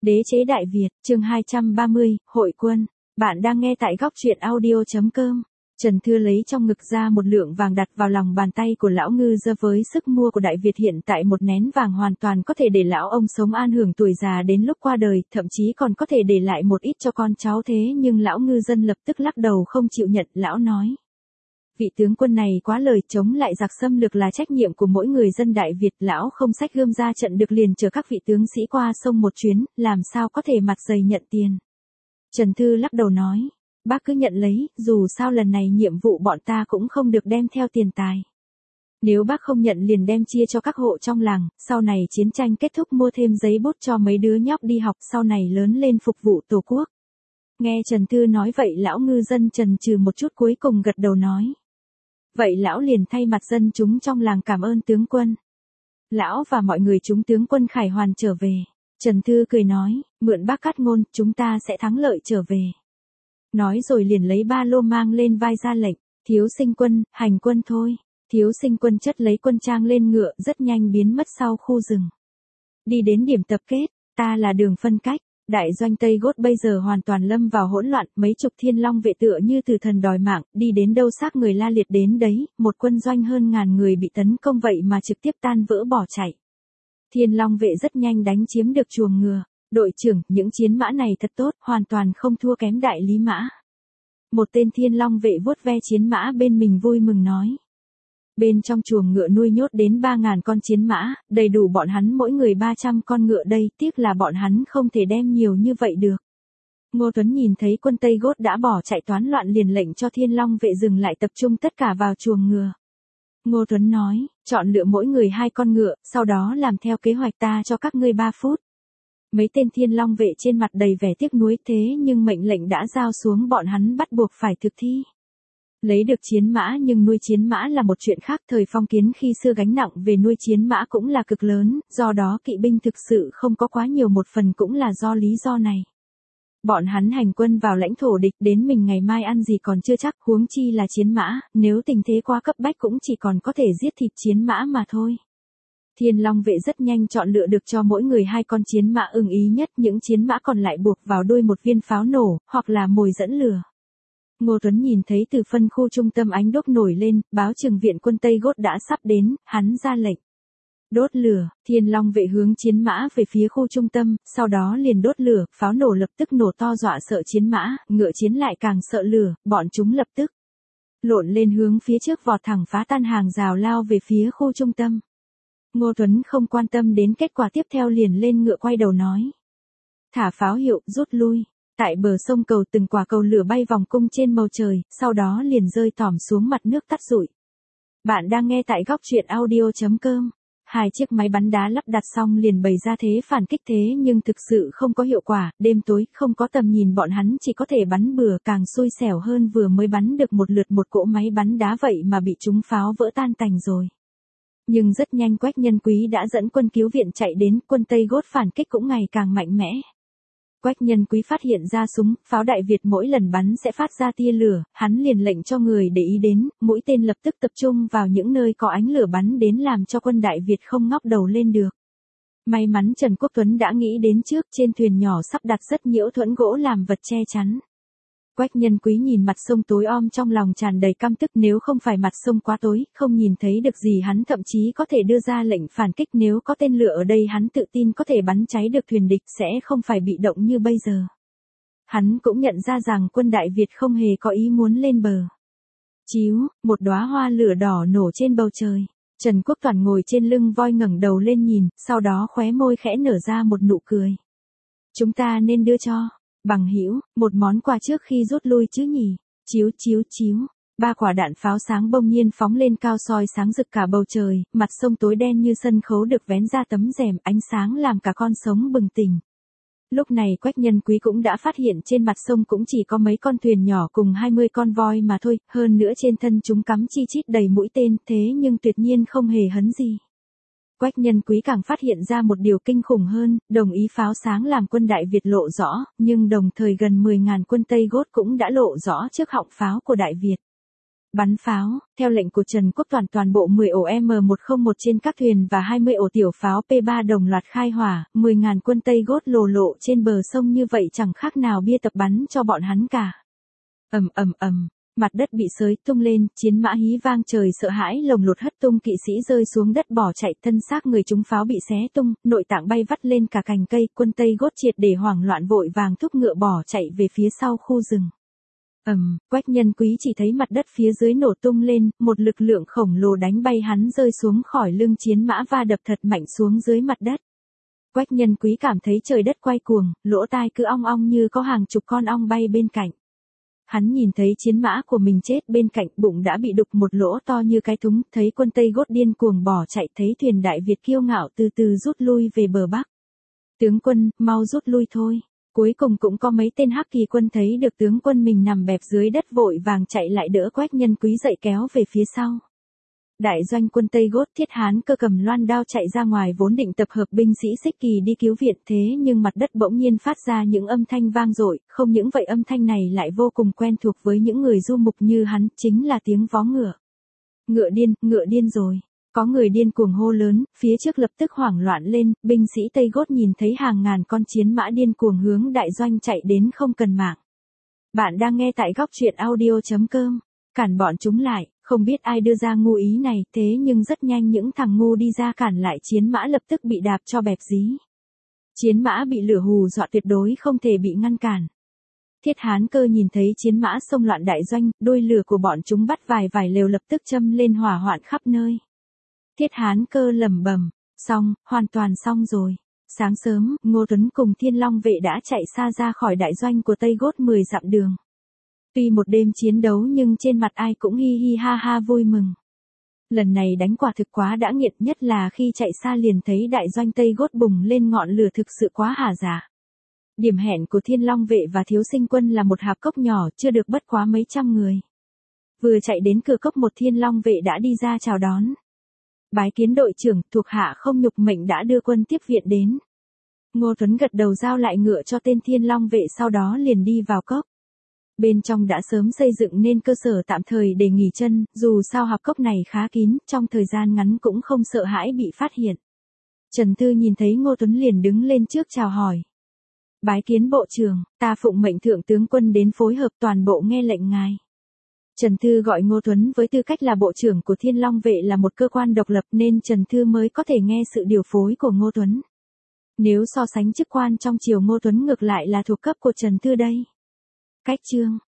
Đế chế Đại Việt, chương 230, Hội quân. Bạn đang nghe tại góc truyện audio.com. Trần Thư lấy trong ngực ra một lượng vàng đặt vào lòng bàn tay của lão ngư dân. Với sức mua của Đại Việt hiện tại một nén vàng hoàn toàn có thể để lão ông sống an hưởng tuổi già đến lúc qua đời, thậm chí còn có thể để lại một ít cho con cháu, thế nhưng lão ngư dân lập tức lắc đầu không chịu nhận. Lão nói: vị tướng quân này quá lời, chống lại giặc xâm lược là trách nhiệm của mỗi người dân Đại Việt, lão không xách gươm ra trận được liền chở các vị tướng sĩ qua sông một chuyến, làm sao có thể mặt dày nhận tiền. Trần Thư lắc đầu nói: bác cứ nhận lấy, dù sao lần này nhiệm vụ bọn ta cũng không được đem theo tiền tài. Nếu bác không nhận liền đem chia cho các hộ trong làng, sau này chiến tranh kết thúc mua thêm giấy bút cho mấy đứa nhóc đi học, sau này lớn lên phục vụ Tổ quốc. Nghe Trần Thư nói vậy, lão ngư dân chần chừ một chút cuối cùng gật đầu nói: vậy lão liền thay mặt dân chúng trong làng cảm ơn tướng quân. Lão và mọi người chúng tướng quân khải hoàn trở về. Trần Thư cười nói: mượn bác cát ngôn, chúng ta sẽ thắng lợi trở về. Nói rồi liền lấy ba lô mang lên vai ra lệnh: Thiếu Sinh Quân, hành quân thôi. Thiếu Sinh Quân chất lấy quân trang lên ngựa, rất nhanh biến mất sau khu rừng. Đi đến điểm tập kết, ta là đường phân cách. Đại doanh Tây Gốt bây giờ hoàn toàn lâm vào hỗn loạn, mấy chục Thiên Long vệ tựa như từ thần đòi mạng, đi đến đâu xác người la liệt đến đấy, một quân doanh hơn ngàn người bị tấn công vậy mà trực tiếp tan vỡ bỏ chạy. Thiên Long vệ rất nhanh đánh chiếm được chuồng ngựa. Đội trưởng, những chiến mã này thật tốt, hoàn toàn không thua kém đại lý mã. Một tên Thiên Long vệ vuốt ve chiến mã bên mình vui mừng nói. Bên trong chuồng ngựa nuôi nhốt đến 3.000 con chiến mã, đầy đủ bọn hắn mỗi người 300 con ngựa đây, tiếc là bọn hắn không thể đem nhiều như vậy được. Ngô Tuấn nhìn thấy quân Tây Gốt đã bỏ chạy toán loạn liền lệnh cho Thiên Long vệ dừng lại, tập trung tất cả vào chuồng ngựa. Ngô Tuấn nói: chọn lựa mỗi người 2 con ngựa, sau đó làm theo kế hoạch, ta cho các ngươi 3 phút. Mấy tên Thiên Long vệ trên mặt đầy vẻ tiếc nuối, thế nhưng mệnh lệnh đã giao xuống, bọn hắn bắt buộc phải thực thi. Lấy được chiến mã nhưng nuôi chiến mã là một chuyện khác, thời phong kiến khi xưa gánh nặng về nuôi chiến mã cũng là cực lớn, do đó kỵ binh thực sự không có quá nhiều, một phần cũng là do lý do này. Bọn hắn hành quân vào lãnh thổ địch, đến mình ngày mai ăn gì còn chưa chắc, huống chi là chiến mã, nếu tình thế quá cấp bách cũng chỉ còn có thể giết thịt chiến mã mà thôi. Thiên Long vệ rất nhanh chọn lựa được cho mỗi người 2 con chiến mã ưng ý nhất, những chiến mã còn lại buộc vào đuôi một viên pháo nổ, hoặc là mồi dẫn lửa. Ngô Tuấn nhìn thấy từ phân khu trung tâm ánh đốt nổi lên, báo chừng viện quân Tây Gốt đã sắp đến, hắn ra lệnh: đốt lửa. Thiên Long vệ hướng chiến mã về phía khu trung tâm, sau đó liền đốt lửa, pháo nổ lập tức nổ to dọa sợ chiến mã, ngựa chiến lại càng sợ lửa, bọn chúng lập tức lộn lên hướng phía trước vọt thẳng phá tan hàng rào lao về phía khu trung tâm. Ngô Tuấn không quan tâm đến kết quả tiếp theo, liền lên ngựa quay đầu nói: thả pháo hiệu, rút lui. Tại bờ sông cầu, từng quả cầu lửa bay vòng cung trên bầu trời, sau đó liền rơi tỏm xuống mặt nước tắt rụi. Bạn đang nghe tại góc truyện audio.com. 2 chiếc máy bắn đá lắp đặt xong liền bày ra thế phản kích, thế nhưng thực sự không có hiệu quả, đêm tối, không có tầm nhìn, bọn hắn chỉ có thể bắn bừa, càng xui xẻo hơn vừa mới bắn được một lượt một cỗ máy bắn đá vậy mà bị chúng pháo vỡ tan tành rồi. Nhưng rất nhanh Quách Nhân Quý đã dẫn quân cứu viện chạy đến, quân Tây Gốt phản kích cũng ngày càng mạnh mẽ. Quách Nhân Quý phát hiện ra súng, pháo Đại Việt mỗi lần bắn sẽ phát ra tia lửa, hắn liền lệnh cho người để ý đến, mũi tên lập tức tập trung vào những nơi có ánh lửa bắn đến, làm cho quân Đại Việt không ngóc đầu lên được. May mắn Trần Quốc Tuấn đã nghĩ đến trước, trên thuyền nhỏ sắp đặt rất nhiễu thuẫn gỗ làm vật che chắn. Quách Nhân Quý nhìn mặt sông tối om, trong lòng tràn đầy căm tức, nếu không phải mặt sông quá tối, không nhìn thấy được gì, hắn thậm chí có thể đưa ra lệnh phản kích, nếu có tên lửa ở đây hắn tự tin có thể bắn cháy được thuyền địch, sẽ không phải bị động như bây giờ. Hắn cũng nhận ra rằng quân Đại Việt không hề có ý muốn lên bờ. Chíu, một đóa hoa lửa đỏ nổ trên bầu trời. Trần Quốc Toản ngồi trên lưng voi ngẩng đầu lên nhìn, sau đó khóe môi khẽ nở ra một nụ cười. Chúng ta nên đưa cho bằng hữu một món quà trước khi rút lui chứ nhỉ? Chíu chíu chíu. 3 quả đạn pháo sáng bỗng nhiên phóng lên cao, soi sáng rực cả bầu trời, mặt sông tối đen như sân khấu được vén ra tấm rèm, ánh sáng làm cả con sống bừng tỉnh. Lúc này Quách Nhân Quý cũng đã phát hiện trên mặt sông cũng chỉ có mấy con thuyền nhỏ cùng 20 con voi mà thôi, hơn nữa trên thân chúng cắm chi chít đầy mũi tên, thế nhưng tuyệt nhiên không hề hấn gì. Quách Nhân Quý càng phát hiện ra một điều kinh khủng hơn, đồng ý pháo sáng làm quân Đại Việt lộ rõ, nhưng đồng thời gần 10.000 quân Tây Gốt cũng đã lộ rõ trước họng pháo của Đại Việt. Bắn pháo, theo lệnh của Trần Quốc Toản toàn bộ 10 ổ M101 trên các thuyền và 20 ổ tiểu pháo P3 đồng loạt khai hỏa, 10.000 quân Tây Gót lồ lộ trên bờ sông như vậy chẳng khác nào bia tập bắn cho bọn hắn cả. Ầm ầm ầm, mặt đất bị xới tung lên, chiến mã hí vang trời sợ hãi lồng lột hất tung kỵ sĩ rơi xuống đất bỏ chạy, thân xác người chúng pháo bị xé tung, nội tạng bay vắt lên cả cành cây, quân Tây Gót triệt để hoảng loạn vội vàng thúc ngựa bỏ chạy về phía sau khu rừng. Quách Nhân Quý chỉ thấy mặt đất phía dưới nổ tung lên, một lực lượng khổng lồ đánh bay hắn rơi xuống khỏi lưng chiến mã và đập thật mạnh xuống dưới mặt đất. Quách Nhân Quý cảm thấy trời đất quay cuồng, lỗ tai cứ ong ong như có hàng chục con ong bay bên cạnh. Hắn nhìn thấy chiến mã của mình chết bên cạnh, bụng đã bị đục một lỗ to như cái thúng, thấy quân Tây Gót điên cuồng bỏ chạy, thấy thuyền Đại Việt kiêu ngạo từ từ rút lui về bờ Bắc. Tướng quân, mau rút lui thôi. Cuối cùng cũng có mấy tên Hắc Kỳ quân thấy được tướng quân mình nằm bẹp dưới đất vội vàng chạy lại đỡ Quách Nhân Quý dậy kéo về phía sau. Đại doanh quân Tây Gót Thiết Hán Cơ cầm loan đao chạy ra ngoài vốn định tập hợp binh sĩ Xích Kỳ đi cứu viện, thế nhưng mặt đất bỗng nhiên phát ra những âm thanh vang dội, không những vậy âm thanh này lại vô cùng quen thuộc với những người du mục như hắn, chính là tiếng vó ngựa. Ngựa điên rồi. Có người điên cuồng hô lớn, phía trước lập tức hoảng loạn lên, binh sĩ Tây Gót nhìn thấy hàng ngàn con chiến mã điên cuồng hướng đại doanh chạy đến không cần mạng. Bạn đang nghe tại góc truyện audio.com. Cản bọn chúng lại, không biết ai đưa ra ngu ý này, thế nhưng rất nhanh những thằng ngu đi ra cản lại chiến mã lập tức bị đạp cho bẹp dí. Chiến mã bị lửa hù dọa tuyệt đối không thể bị ngăn cản. Thiết Hán Cơ nhìn thấy chiến mã xông loạn đại doanh, đuôi lửa của bọn chúng bắt vài lều lập tức châm lên hỏa hoạn khắp nơi. Thiết Hán Cơ lẩm bẩm, xong, hoàn toàn xong rồi. Sáng sớm, Ngô Tuấn cùng Thiên Long vệ đã chạy xa ra khỏi đại doanh của Tây Gót 10 dặm đường. Tuy một đêm chiến đấu nhưng trên mặt ai cũng hi hi ha ha vui mừng. Lần này đánh quả thực quá đã nghiệt, nhất là khi chạy xa liền thấy đại doanh Tây Gót bùng lên ngọn lửa thực sự quá hả dạ. Điểm hẹn của Thiên Long vệ và Thiếu Sinh quân là một hạp cốc nhỏ chưa được bất quá mấy trăm người. Vừa chạy đến cửa cốc một Thiên Long vệ đã đi ra chào đón. Bái kiến đội trưởng, thuộc hạ không nhục mệnh đã đưa quân tiếp viện đến. Ngô Tuấn gật đầu giao lại ngựa cho tên Thiên Long vệ, sau đó liền đi vào cốc. Bên trong đã sớm xây dựng nên cơ sở tạm thời để nghỉ chân, dù sao hạp cốc này khá kín, trong thời gian ngắn cũng không sợ hãi bị phát hiện. Trần Thư nhìn thấy Ngô Tuấn liền đứng lên trước chào hỏi. Bái kiến bộ trưởng, ta phụng mệnh thượng tướng quân đến phối hợp, toàn bộ nghe lệnh ngài. Trần Thư gọi Ngô Tuấn với tư cách là bộ trưởng của Thiên Long vệ là một cơ quan độc lập nên Trần Thư mới có thể nghe sự điều phối của Ngô Tuấn. Nếu so sánh chức quan trong triều, Ngô Tuấn ngược lại là thuộc cấp của Trần Thư đây. Cách chương,